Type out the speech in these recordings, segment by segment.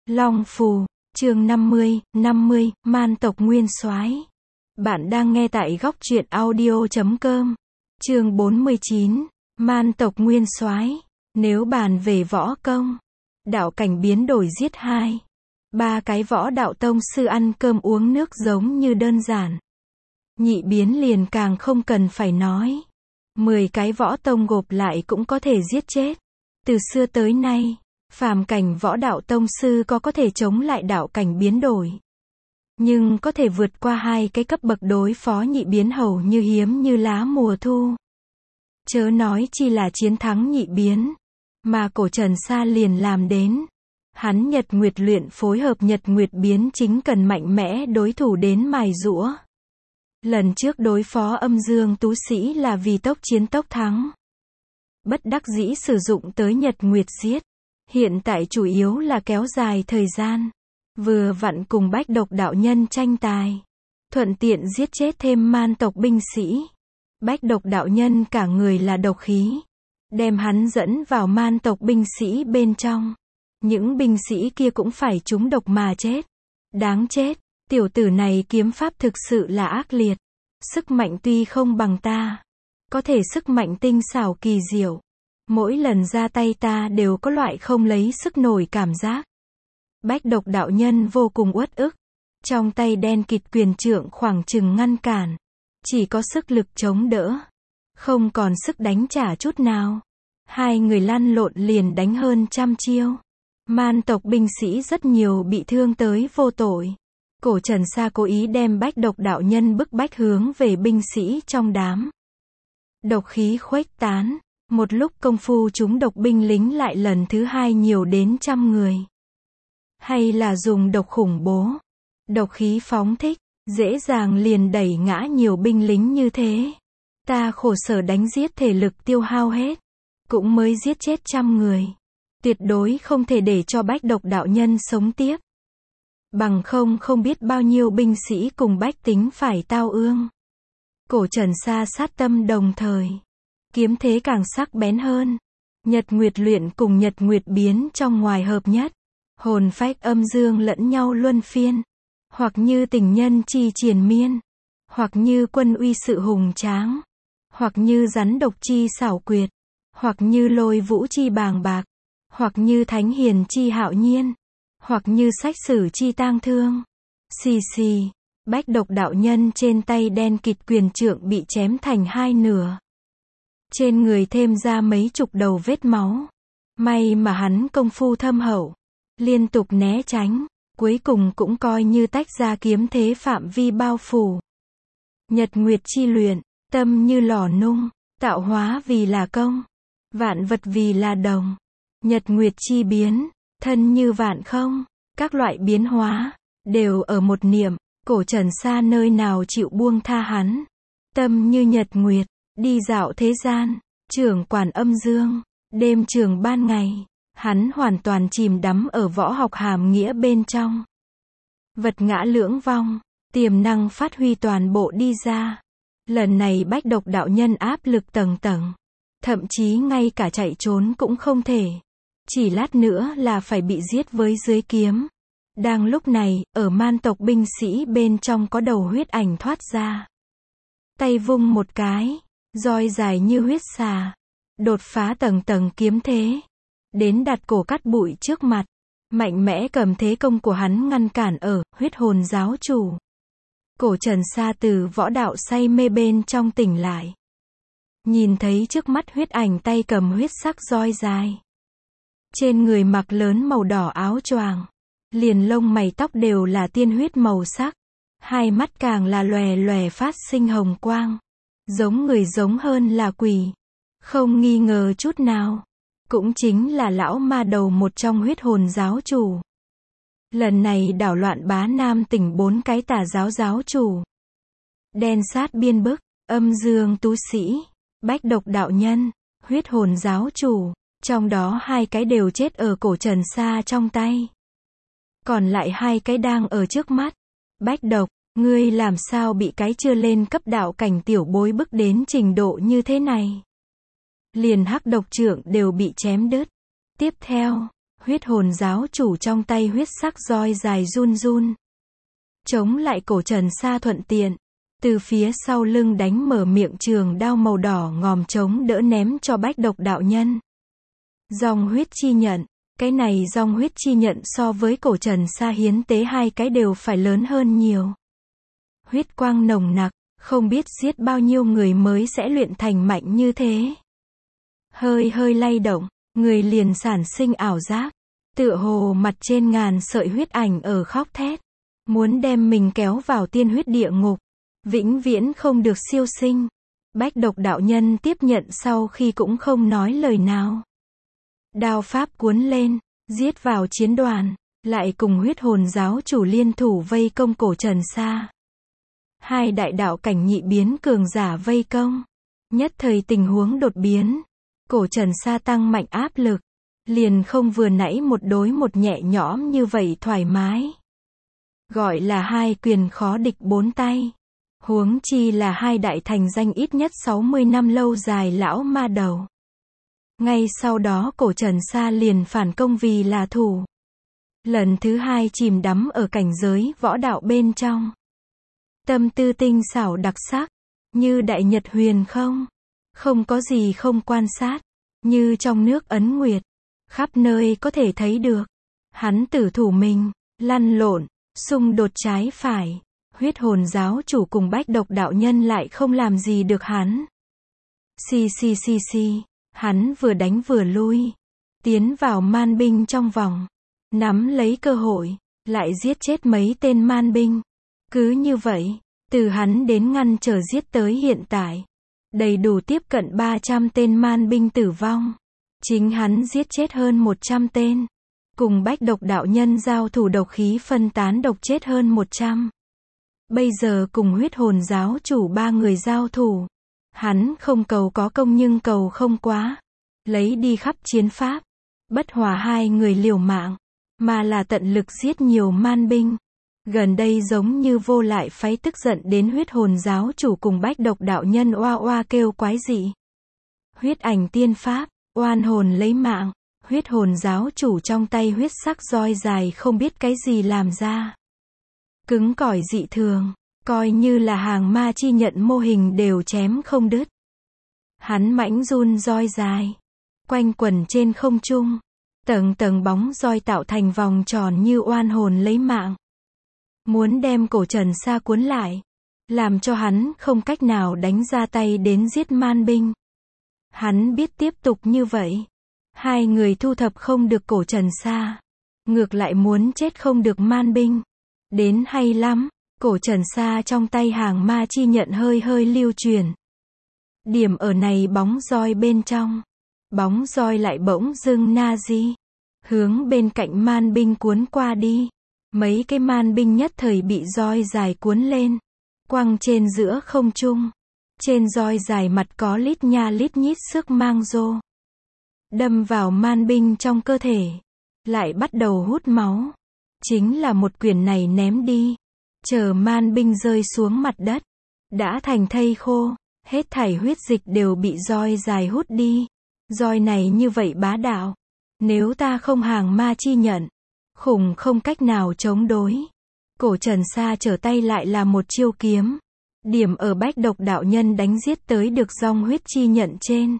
Long Phù, chương 50, Man tộc Nguyên Soái. Bạn đang nghe tại góc truyện audio.com. Chương 49, Man tộc Nguyên Soái. Nếu bàn về võ công, đạo cảnh biến đổi giết 2, 3 cái võ đạo tông sư ăn cơm uống nước giống như đơn giản. Nhị biến liền càng không cần phải nói. 10 cái võ tông gộp lại cũng có thể giết chết. Từ xưa tới nay, phàm cảnh võ đạo tông sư có thể chống lại đạo cảnh biến đổi. Nhưng có thể vượt qua 2 cái cấp bậc đối phó nhị biến hầu như hiếm như lá mùa thu. Chớ nói chi là chiến thắng nhị biến, mà cổ Trần Sa liền làm đến. Hắn Nhật Nguyệt luyện phối hợp Nhật Nguyệt biến chính cần mạnh mẽ đối thủ đến mài giũa. Lần trước đối phó Âm Dương Tú Sĩ là vì tốc chiến tốc thắng. Bất đắc dĩ sử dụng tới Nhật Nguyệt giết. Hiện tại chủ yếu là kéo dài thời gian. Vừa vặn cùng Bách Độc đạo nhân tranh tài. Thuận tiện giết chết thêm man tộc binh sĩ. Bách Độc đạo nhân cả người là độc khí. Đem hắn dẫn vào man tộc binh sĩ bên trong. Những binh sĩ kia cũng phải trúng độc mà chết. Đáng chết, tiểu tử này kiếm pháp thực sự là ác liệt. Sức mạnh tuy không bằng ta, có thể sức mạnh tinh xảo kỳ diệu. Mỗi lần ra tay ta đều có loại không lấy sức nổi cảm giác. Bách Độc đạo nhân vô cùng uất ức. Trong tay đen kịt quyền trượng khoảng chừng ngăn cản. Chỉ có sức lực chống đỡ. Không còn sức đánh trả chút nào. Hai người lăn lộn liền đánh hơn 100 chiêu. Man tộc binh sĩ rất nhiều bị thương tới vô tội. Cổ Trần Sa cố ý đem Bách Độc đạo nhân bức bách hướng về binh sĩ trong đám. Độc khí khuếch tán. Một lúc công phu chúng độc binh lính lại lần thứ 2 nhiều đến 100 người. Hay là dùng độc khủng bố. Độc khí phóng thích, dễ dàng liền đẩy ngã nhiều binh lính như thế. Ta khổ sở đánh giết thể lực tiêu hao hết. Cũng mới giết chết 100 người. Tuyệt đối không thể để cho Bách Độc đạo nhân sống tiếp. Bằng không biết bao nhiêu binh sĩ cùng bách tính phải tao ương. Cổ Trần Sa sát tâm đồng thời. Kiếm thế càng sắc bén hơn. Nhật Nguyệt luyện cùng Nhật Nguyệt biến trong ngoài hợp nhất. Hồn phách âm dương lẫn nhau luân phiên. Hoặc như tình nhân chi triền miên. Hoặc như quân uy sự hùng tráng. Hoặc như rắn độc chi xảo quyệt. Hoặc như lôi vũ chi bàng bạc. Hoặc như thánh hiền chi hạo nhiên. Hoặc như sách sử chi tang thương. Xì xì. Bách Độc đạo nhân trên tay đen kịt quyền trượng bị chém thành 2 nửa. Trên người thêm ra mấy chục đầu vết máu. May mà hắn công phu thâm hậu. Liên tục né tránh. Cuối cùng cũng coi như tách ra kiếm thế phạm vi bao phủ. Nhật Nguyệt chi luyện. Tâm như lò nung. Tạo hóa vì là công. Vạn vật vì là đồng. Nhật Nguyệt chi biến. Thân như vạn không. Các loại biến hóa. Đều ở một niệm. Cổ Trần Sa nơi nào chịu buông tha hắn. Tâm như Nhật Nguyệt. Đi dạo thế gian. Trưởng quản âm dương. Đêm trường ban ngày. Hắn hoàn toàn chìm đắm ở võ học hàm nghĩa bên trong. Vật ngã lưỡng vong. Tiềm năng phát huy toàn bộ đi ra. Lần này Bách Độc đạo nhân áp lực tầng tầng. Thậm chí ngay cả chạy trốn cũng không thể. Chỉ lát nữa là phải bị giết với dưới kiếm. Đang lúc này, ở man tộc binh sĩ bên trong có đầu huyết ảnh thoát ra. Tay vung một cái. Roi dài như huyết xà. Đột phá tầng tầng kiếm thế. Đến đặt cổ cắt bụi trước mặt. Mạnh mẽ cầm thế công của hắn ngăn cản ở huyết hồn giáo chủ. Cổ Trần Sa từ võ đạo say mê bên trong tỉnh lại. Nhìn thấy trước mắt huyết ảnh tay cầm huyết sắc roi dài. Trên người mặc lớn màu đỏ áo choàng. Liền lông mày tóc đều là tiên huyết màu sắc. Hai mắt càng là lòe lòe phát sinh hồng quang. Giống người giống hơn là quỷ. Không nghi ngờ chút nào. Cũng chính là lão ma đầu một trong huyết hồn giáo chủ. Lần này đảo loạn bá Nam tỉnh 4 cái tà giáo giáo chủ. Đen sát biên bức, âm dương tú sĩ, Bách Độc đạo nhân, huyết hồn giáo chủ. Trong đó 2 cái đều chết ở cổ Trần Sa trong tay. Còn lại 2 cái đang ở trước mắt. Bách Độc, ngươi làm sao bị cái chưa lên cấp đạo cảnh tiểu bối bức đến trình độ như thế này? Liền hắc độc trượng đều bị chém đứt. Tiếp theo, Huyết hồn giáo chủ trong tay huyết sắc roi dài run run. Chống lại cổ Trần Sa thuận tiện. Từ phía sau lưng đánh mở miệng trường đao màu đỏ ngòm chống đỡ ném cho Bách Độc đạo nhân. Dòng huyết chi nhận. Cái này dòng huyết chi nhận so với cổ Trần Sa hiến tế hai cái đều phải lớn hơn nhiều. Huyết quang nồng nặc, không biết giết bao nhiêu người mới sẽ luyện thành mạnh như thế. Hơi hơi lay động, người liền sản sinh ảo giác. Tựa hồ mặt trên ngàn sợi huyết ảnh ở khóc thét. Muốn đem mình kéo vào tiên huyết địa ngục. Vĩnh viễn không được siêu sinh. Bách Độc đạo nhân tiếp nhận sau khi cũng không nói lời nào. Đao pháp cuốn lên, giết vào chiến đoàn, lại cùng huyết hồn giáo chủ liên thủ vây công cổ Trần Sa. Hai đại đạo cảnh nhị biến cường giả vây công. Nhất thời tình huống đột biến. Cổ Trần Sa tăng mạnh áp lực. Liền không vừa nãy một đối một nhẹ nhõm như vậy thoải mái. Gọi là hai quyền khó địch bốn tay. Huống chi là hai đại thành danh ít nhất 60 năm lâu dài lão ma đầu. Ngay sau đó cổ Trần Sa liền phản công vì là thủ. Lần thứ hai chìm đắm ở cảnh giới võ đạo bên trong. Tâm tư tinh xảo đặc sắc. Như đại nhật huyền không. Không có gì không quan sát. Như trong nước ấn nguyệt. Khắp nơi có thể thấy được. Hắn tử thủ mình. Lăn lộn. Xung đột trái phải. Huyết hồn giáo chủ cùng Bách Độc đạo nhân lại không làm gì được hắn. Xì. Hắn vừa đánh vừa lui. Tiến vào man binh trong vòng. Nắm lấy cơ hội. Lại giết chết mấy tên man binh. Cứ như vậy. Từ hắn đến ngăn trở giết tới hiện tại. Đầy đủ tiếp cận 300 tên man binh tử vong. Chính hắn giết chết hơn 100 tên. Cùng Bách Độc đạo nhân giao thủ độc khí phân tán độc chết hơn 100. Bây giờ cùng huyết hồn giáo chủ 3 người giao thủ. Hắn không cầu có công nhưng cầu không quá. Lấy đi khắp chiến pháp. Bất hòa hai người liều mạng. Mà là tận lực giết nhiều man binh. Gần đây giống như vô lại phái tức giận đến huyết hồn giáo chủ cùng Bách Độc đạo nhân oa oa kêu quái dị. Huyết ảnh tiên pháp, oan hồn lấy mạng. Huyết hồn giáo chủ trong tay huyết sắc roi dài không biết cái gì làm ra. Cứng cỏi dị thường, coi như là hàng ma chi nhận mô hình đều chém không đứt. Hắn mãnh run roi dài, quanh quẩn trên không trung, tầng tầng bóng roi tạo thành vòng tròn như oan hồn lấy mạng. Muốn đem cổ Trần Sa cuốn lại, làm cho hắn không cách nào đánh ra tay đến giết man binh. Hắn biết tiếp tục như vậy, hai người thu thập không được cổ Trần Sa, ngược lại muốn chết không được man binh. Đến hay lắm, cổ Trần Sa trong tay hàng ma chi nhận hơi hơi lưu truyền. Điểm ở này bóng roi bên trong. Bóng roi lại bỗng dưng na di. Hướng bên cạnh man binh cuốn qua đi. Mấy cái man binh nhất thời bị roi dài cuốn lên. Quăng trên giữa không trung. Trên roi dài mặt có lít nha lít nhít sức mang rô. Đâm vào man binh trong cơ thể. Lại bắt đầu hút máu. Chính là một quyền này ném đi. Chờ man binh rơi xuống mặt đất. Đã thành thây khô. Hết thảy huyết dịch đều bị roi dài hút đi. Roi này như vậy bá đạo. Nếu ta không hàng ma chi nhận. Khủng không cách nào chống đối. Cổ Trần Sa trở tay lại là một chiêu kiếm. Điểm ở Bách Độc đạo nhân đánh giết tới được dòng huyết chi nhận trên.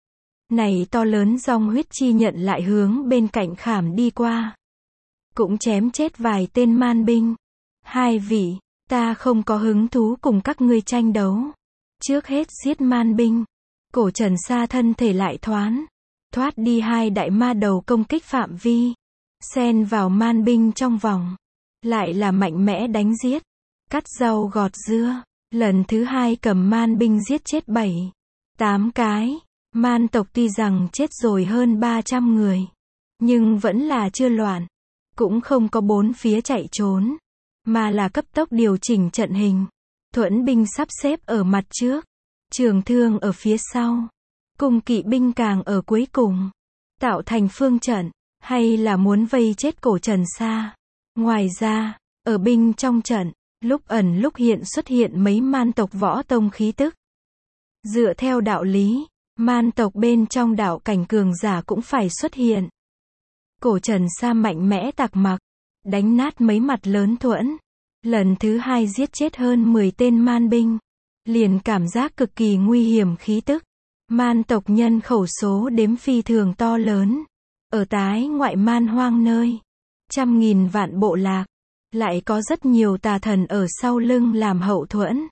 Này to lớn dòng huyết chi nhận lại hướng bên cạnh khảm đi qua. Cũng chém chết vài tên man binh. Hai vị, ta không có hứng thú cùng các ngươi tranh đấu. Trước hết giết man binh. Cổ Trần Sa thân thể lại thoát đi hai đại ma đầu công kích phạm vi. Xen vào man binh trong vòng. Lại là mạnh mẽ đánh giết. Cắt rau gọt dưa. Lần thứ hai cầm man binh giết chết 7-8 cái. Man tộc tuy rằng chết rồi hơn 300 người. Nhưng vẫn là chưa loạn. Cũng không có bốn phía chạy trốn. Mà là cấp tốc điều chỉnh trận hình. Thuẫn binh sắp xếp ở mặt trước. Trường thương ở phía sau. Cung kỵ binh càng ở cuối cùng. Tạo thành phương trận. Hay là muốn vây chết cổ Trần Sa. Ngoài ra, ở binh trong trận, lúc ẩn lúc hiện xuất hiện mấy man tộc võ tông khí tức. Dựa theo đạo lý, man tộc bên trong đạo cảnh cường giả cũng phải xuất hiện. Cổ Trần Sa mạnh mẽ tạc mặc, đánh nát mấy mặt lớn thuẫn. Lần thứ hai giết chết hơn 10 tên man binh. Liền cảm giác cực kỳ nguy hiểm khí tức. Man tộc nhân khẩu số đếm phi thường to lớn. Ở tái ngoại man hoang nơi. Trăm nghìn vạn bộ lạc. Lại có rất nhiều tà thần ở sau lưng làm hậu thuẫn.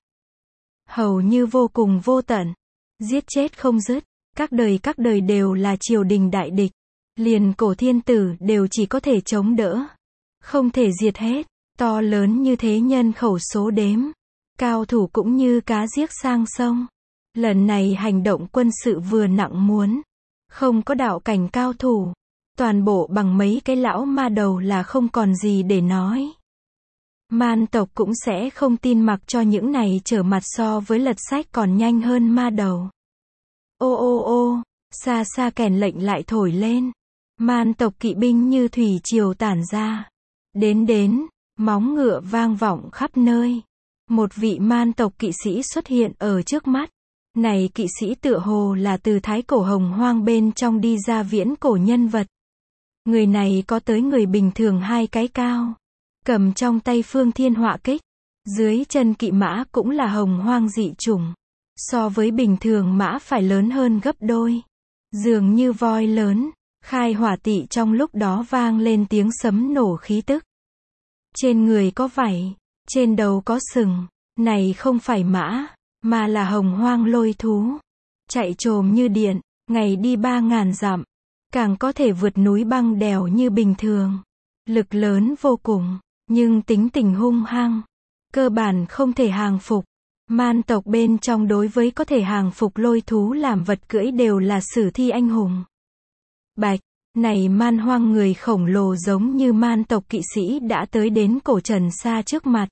Hầu như vô cùng vô tận. Giết chết không dứt. Các đời đều là triều đình đại địch. Liền cổ thiên tử đều chỉ có thể chống đỡ. Không thể diệt hết. To lớn như thế nhân khẩu số đếm. Cao thủ cũng như cá giết sang sông. Lần này hành động quân sự vừa nặng muốn. Không có đạo cảnh cao thủ. Toàn bộ bằng mấy cái lão ma đầu là không còn gì để nói. Man tộc cũng sẽ không tin mặc cho những này trở mặt so với lật sách còn nhanh hơn ma đầu. Ô ô ô, xa xa kèn lệnh lại thổi lên. Man tộc kỵ binh như thủy triều tản ra. Đến, móng ngựa vang vọng khắp nơi. Một vị man tộc kỵ sĩ xuất hiện ở trước mắt. Này kỵ sĩ tựa hồ là từ thái cổ hồng hoang bên trong đi ra viễn cổ nhân vật. Người này có tới người bình thường 2 cái cao. Cầm trong tay phương thiên họa kích. Dưới chân kỵ mã cũng là hồng hoang dị chủng. So với bình thường mã phải lớn hơn gấp đôi. Dường như voi lớn. Khai hỏa tỵ trong lúc đó vang lên tiếng sấm nổ khí tức. Trên người có vảy. Trên đầu có sừng. Này không phải mã. Mà là hồng hoang lôi thú. Chạy trồm như điện. Ngày đi 3.000 dặm. Càng có thể vượt núi băng đèo như bình thường. Lực lớn vô cùng. Nhưng tính tình hung hăng. Cơ bản không thể hàng phục. Man tộc bên trong đối với có thể hàng phục lôi thú làm vật cưỡi đều là sử thi anh hùng. Bạch, này man hoang người khổng lồ giống như man tộc kỵ sĩ đã tới đến cổ Trần Sa trước mặt.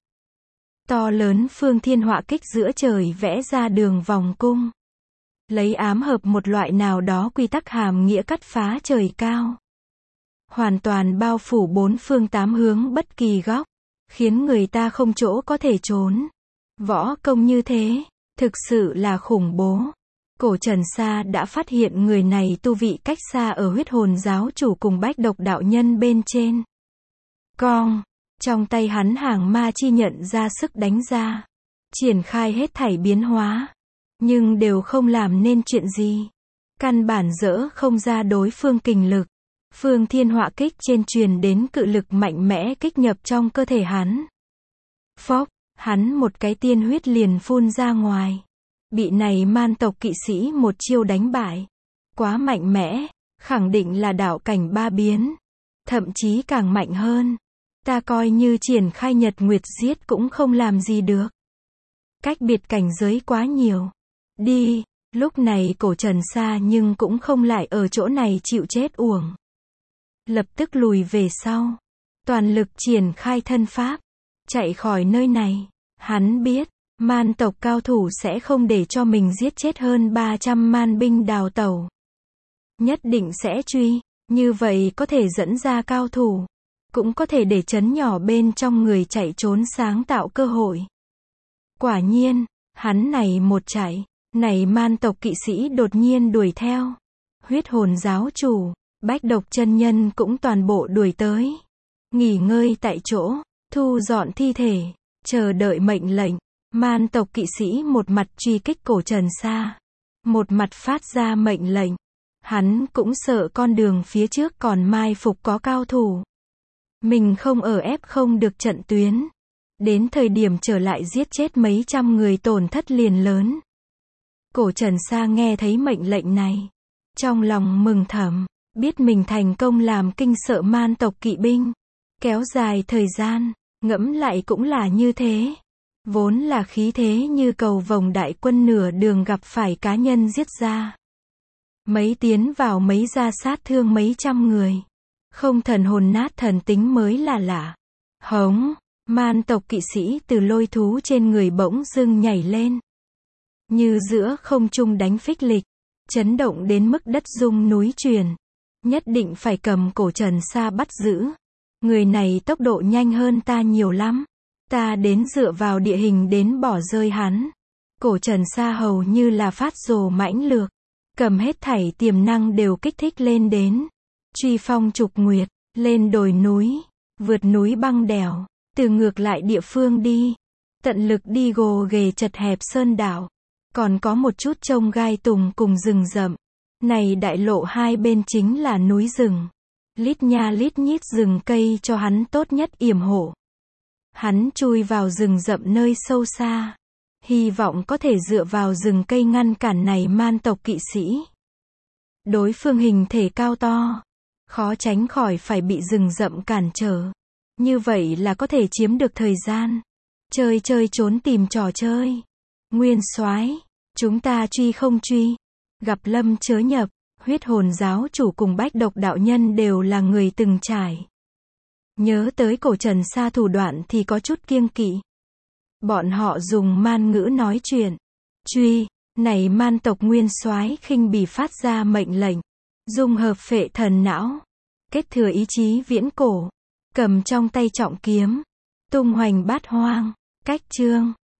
To lớn phương thiên họa kích giữa trời vẽ ra đường vòng cung. Lấy ám hợp một loại nào đó quy tắc hàm nghĩa cắt phá trời cao. Hoàn toàn bao phủ 4 phương 8 hướng bất kỳ góc. Khiến người ta không chỗ có thể trốn. Võ công như thế, thực sự là khủng bố. Cổ Trần Sa đã phát hiện người này tu vị cách xa ở huyết hồn giáo chủ cùng bách độc đạo nhân bên trên. Cong, trong tay hắn hàng ma chi nhận ra sức đánh ra. Triển khai hết thảy biến hóa. Nhưng đều không làm nên chuyện gì. Căn bản dỡ không ra đối phương kình lực. Phương thiên họa kích trên truyền đến cự lực mạnh mẽ kích nhập trong cơ thể hắn. Phốc, hắn một cái tiên huyết liền phun ra ngoài. Bị này man tộc kỵ sĩ một chiêu đánh bại. Quá mạnh mẽ, khẳng định là đạo cảnh 3 biến. Thậm chí càng mạnh hơn. Ta coi như triển khai nhật nguyệt giết cũng không làm gì được. Cách biệt cảnh giới quá nhiều. Đi, lúc này cổ Trần Sa nhưng cũng không lại ở chỗ này chịu chết uổng. Lập tức lùi về sau. Toàn lực triển khai thân pháp. Chạy khỏi nơi này. Hắn biết, man tộc cao thủ sẽ không để cho mình giết chết hơn 300 man binh đào tẩu. Nhất định sẽ truy. Như vậy có thể dẫn ra cao thủ. Cũng có thể để chấn nhỏ bên trong người chạy trốn sáng tạo cơ hội. Quả nhiên, hắn này một chạy. Này man tộc kỵ sĩ đột nhiên đuổi theo. Huyết hồn giáo chủ, bách độc chân nhân cũng toàn bộ đuổi tới. Nghỉ ngơi tại chỗ, thu dọn thi thể, chờ đợi mệnh lệnh. Man tộc kỵ sĩ một mặt truy kích cổ Trần Sa. Một mặt phát ra mệnh lệnh. Hắn cũng sợ con đường phía trước còn mai phục có cao thủ. Mình không ở ép không được trận tuyến. Đến thời điểm trở lại giết chết mấy trăm người tổn thất liền lớn. Cổ Trần Sa nghe thấy mệnh lệnh này. Trong lòng mừng thầm, biết mình thành công làm kinh sợ man tộc kỵ binh. Kéo dài thời gian, ngẫm lại cũng là như thế. Vốn là khí thế như cầu vồng đại quân nửa đường gặp phải cá nhân giết ra. Mấy tiến vào mấy ra sát thương mấy trăm người. Không thần hồn nát thần tính mới là lạ. Hống, man tộc kỵ sĩ từ lôi thú trên người bỗng dưng nhảy lên. Như giữa không trung đánh phích lịch. Chấn động đến mức đất rung núi chuyển. Nhất định phải cầm cổ Trần Sa bắt giữ. Người này tốc độ nhanh hơn ta nhiều lắm. Ta đến dựa vào địa hình đến bỏ rơi hắn. Cổ Trần Sa hầu như là phát rồ mãnh lược. Cầm hết thảy tiềm năng đều kích thích lên đến. truy phong trục nguyệt, lên đồi núi, vượt núi băng đèo, từ ngược lại địa phương đi, tận lực đi gồ ghề chật hẹp sơn đảo, còn có một chút trông gai tùng cùng rừng rậm. Này đại lộ hai bên chính là núi rừng, lít nha lít nhít rừng cây cho hắn tốt nhất yểm hộ. Hắn chui vào rừng rậm nơi sâu xa, hy vọng có thể dựa vào rừng cây ngăn cản này man tộc kỵ sĩ. Đối phương hình thể cao to, khó tránh khỏi phải bị rừng rậm cản trở. Như vậy là có thể chiếm được thời gian, chơi chơi trốn tìm trò chơi. Nguyên soái, chúng ta truy không truy? Gặp Lâm chớ nhập, huyết hồn giáo chủ cùng Bách Độc đạo nhân đều là người từng trải. Nhớ tới cổ Trần Sa thủ đoạn thì có chút kiêng kỵ. Bọn họ dùng man ngữ nói chuyện. Truy, này man tộc nguyên soái khinh bỉ phát ra mệnh lệnh, dung hợp phệ thần não, kết thừa ý chí viễn cổ, cầm trong tay trọng kiếm, tung hoành bát hoang. Cách chương